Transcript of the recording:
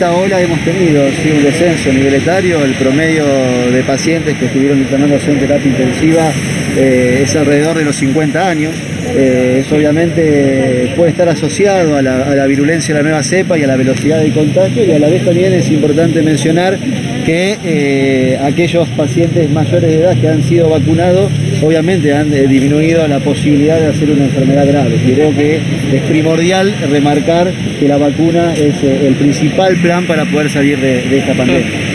Esta ola hemos tenido un descenso a nivel etario. El promedio de pacientes que estuvieron internándose en terapia intensiva es alrededor de los 50 años. Eso obviamente puede estar asociado a la virulencia de la nueva cepa y a la velocidad del contagio, y a la vez también es importante mencionar que aquellos pacientes mayores de edad que han sido vacunados obviamente han disminuido la posibilidad de hacer una enfermedad grave. Creo que es primordial remarcar que la vacuna es el principal plan para poder salir de esta pandemia.